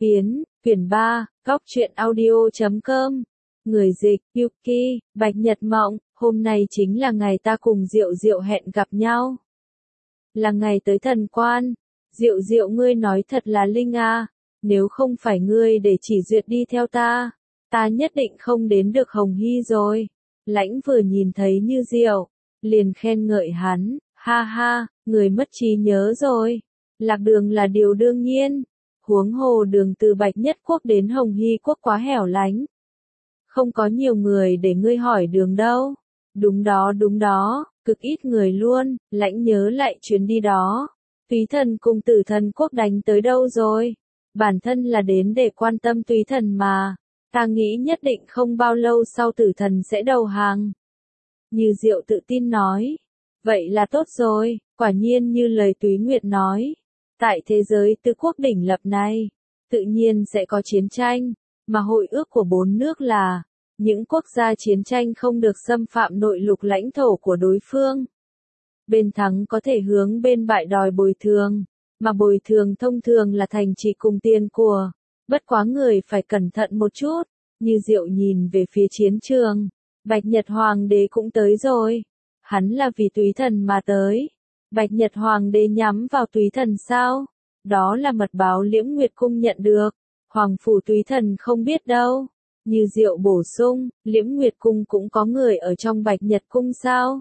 Phiến, quyển 3, góc truyện audio.com. Người dịch, Yuki, Bạch Nhật Mộng, hôm nay chính là ngày ta cùng Diệu Diệu hẹn gặp nhau. Là ngày tới thần quan. Diệu Diệu, ngươi nói thật là linh à, nếu không phải ngươi để chỉ duyệt đi theo ta nhất định không đến được Hồng Hy rồi. Lãnh vừa nhìn thấy Như Diệu, liền khen ngợi hắn, ha ha, người mất trí nhớ rồi. Lạc đường là điều đương nhiên. Huống hồ đường từ Bạch Nhất Quốc đến Hồng Hy Quốc quá hẻo lánh. Không có nhiều người để ngươi hỏi đường đâu. Đúng đó, cực ít người luôn. Lãnh nhớ lại chuyến đi đó. Túy Thần cùng Tử Thần Quốc đánh tới đâu rồi? Bản thân là đến để quan tâm Túy Thần mà. Ta nghĩ nhất định không bao lâu sau Tử Thần sẽ đầu hàng. Như Diệu tự tin nói. Vậy là tốt rồi, quả nhiên như lời Túy Nguyệt nói. Tại thế giới tứ quốc đỉnh lập này, tự nhiên sẽ có chiến tranh, mà hội ước của bốn nước là, những quốc gia chiến tranh không được xâm phạm nội lục lãnh thổ của đối phương. Bên thắng có thể hướng bên bại đòi bồi thường, mà bồi thường thông thường là thành trì cùng tiền của. Bất quá người phải cẩn thận một chút. Như Diệu nhìn về phía chiến trường, Bạch Nhật Hoàng đế cũng tới rồi. Hắn là vì Túy Thần mà tới. Bạch Nhật Hoàng đế nhắm vào Túy Thần sao? Đó là mật báo Liễm Nguyệt Cung nhận được. Hoàng phủ Túy Thần không biết đâu. Như Diệu bổ sung, Liễm Nguyệt Cung cũng có người ở trong Bạch Nhật Cung sao?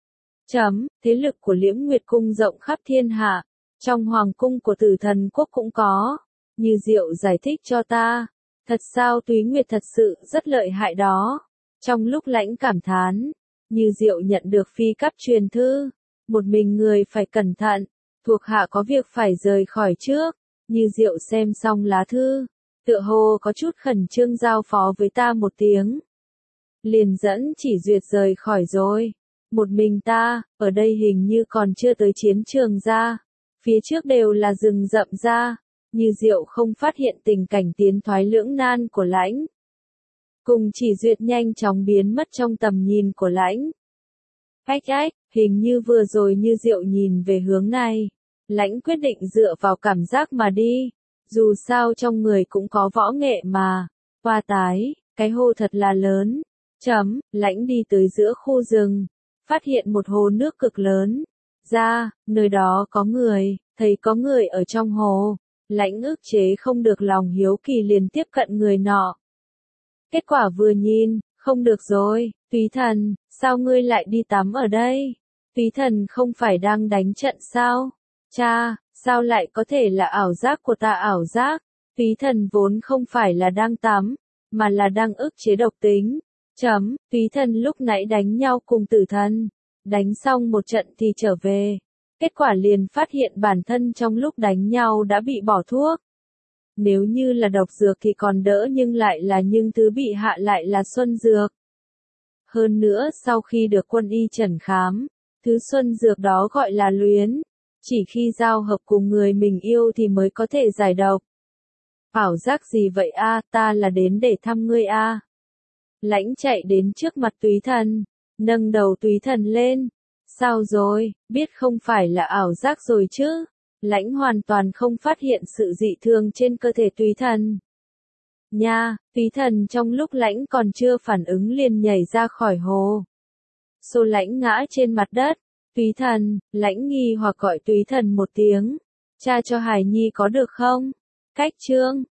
Thế lực của Liễm Nguyệt Cung rộng khắp thiên hạ. Trong Hoàng cung của Tử Thần Quốc cũng có. Như Diệu giải thích cho ta. Thật sao Túy Nguyệt thật sự rất lợi hại đó. Trong lúc Lãnh cảm thán, Như Diệu nhận được phi cấp truyền thư. Một mình người phải cẩn thận, thuộc hạ có việc phải rời khỏi trước. Như Diệu xem xong lá thư, tựa hồ có chút khẩn trương giao phó với ta một tiếng. Liền dẫn chỉ duyệt rời khỏi rồi. Một mình ta, ở đây hình như còn chưa tới chiến trường ra. Phía trước đều là rừng rậm ra. Như Diệu không phát hiện tình cảnh tiến thoái lưỡng nan của Lãnh. Cùng chỉ duyệt nhanh chóng biến mất trong tầm nhìn của Lãnh. Ách, hình như vừa rồi Như Diệu nhìn về hướng này. Lãnh quyết định dựa vào cảm giác mà đi. Dù sao trong người cũng có võ nghệ mà. Hoa tái, cái hồ thật là lớn. Lãnh đi tới giữa khu rừng. Phát hiện một hồ nước cực lớn. Nơi đó có người, thấy có người ở trong hồ. Lãnh ức chế không được lòng hiếu kỳ liền tiếp cận người nọ. Kết quả vừa nhìn, không được rồi, Túy Thần, sao ngươi lại đi tắm ở đây? Túy Thần không phải đang đánh trận sao? Sao lại có thể là ảo giác của ta ảo giác? Túy Thần vốn không phải là đang tắm, mà là đang ức chế độc tính. Túy Thần lúc nãy đánh nhau cùng Tử Thần, đánh xong một trận thì trở về. Kết quả liền phát hiện bản thân trong lúc đánh nhau đã bị bỏ thuốc. Nếu như là độc dược thì còn đỡ nhưng lại là những thứ bị hạ lại là xuân dược. Hơn nữa sau khi được quân y chẩn khám, thứ xuân dược đó gọi là luyến. Chỉ khi giao hợp cùng người mình yêu thì mới có thể giải độc. Ảo giác gì vậy a? Ta là đến để thăm ngươi a. Lãnh chạy đến trước mặt Túy Thần, nâng đầu Túy Thần lên. Sao rồi, biết không phải là ảo giác rồi chứ? Lãnh hoàn toàn không phát hiện sự dị thường trên cơ thể Túy Thần. Túy Thần trong lúc Lãnh còn chưa phản ứng liền nhảy ra khỏi hồ. Xô Lãnh ngã trên mặt đất. Túy Thần, Lãnh nghi hoặc gọi Túy Thần một tiếng. Cha cho hài nhi có được không? Cách chương.